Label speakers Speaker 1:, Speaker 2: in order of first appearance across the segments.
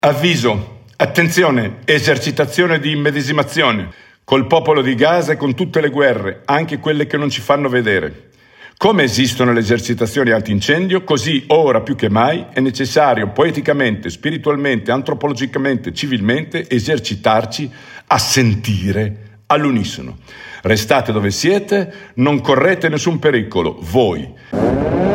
Speaker 1: Avviso, attenzione, esercitazione di immedesimazione, col popolo di Gaza e con tutte le guerre, anche quelle che non ci fanno vedere. Come esistono le esercitazioni antincendio, così ora più che mai è necessario poeticamente, spiritualmente, antropologicamente, civilmente esercitarci a sentire all'unisono. Restate dove siete, non correte nessun pericolo, voi.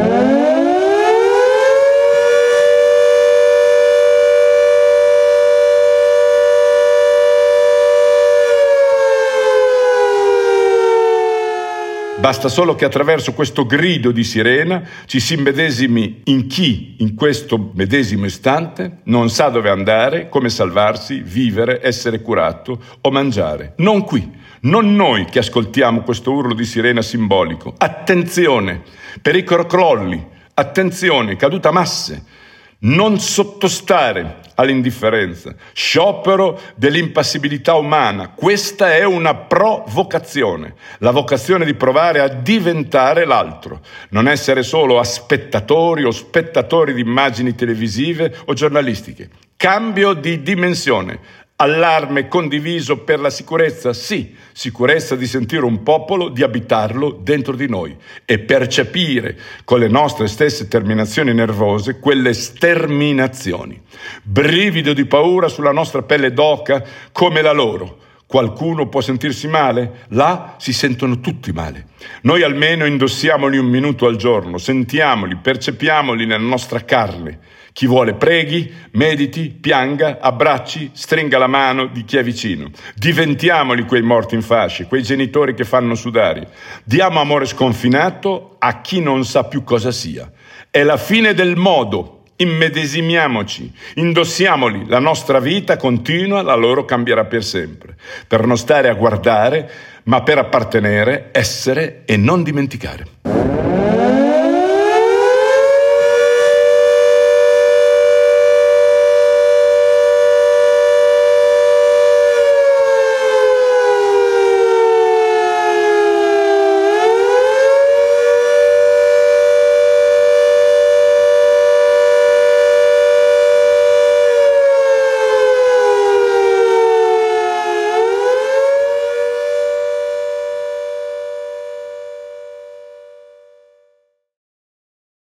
Speaker 1: Basta solo che attraverso questo grido di sirena ci si immedesimi in chi, in questo medesimo istante, non sa dove andare, come salvarsi, vivere, essere curato o mangiare. Non qui, non noi che ascoltiamo questo urlo di sirena simbolico. Attenzione, pericolo crolli, attenzione, caduta masse. Non sottostare all'indifferenza, sciopero dell'impassibilità umana. Questa è una provocazione, la vocazione di provare a diventare l'altro, non essere solo spettatori o spettatori di immagini televisive o giornalistiche. Cambio di dimensione. Allarme condiviso per la sicurezza, sì, sicurezza di sentire un popolo, di abitarlo dentro di noi e percepire con le nostre stesse terminazioni nervose quelle sterminazioni. Brivido di paura sulla nostra pelle d'oca come la loro. Qualcuno può sentirsi male? Là si sentono tutti male. Noi almeno indossiamoli un minuto al giorno, sentiamoli, percepiamoli nella nostra carne. Chi vuole preghi, mediti, pianga, abbracci, stringa la mano di chi è vicino. Diventiamoli quei morti in fasce, quei genitori che fanno sudare. Diamo amore sconfinato a chi non sa più cosa sia. È la fine del modo. Immedesimiamoci, indossiamoli, la nostra vita continua, la loro cambierà per sempre. Per non stare a guardare, ma per appartenere, essere e non dimenticare.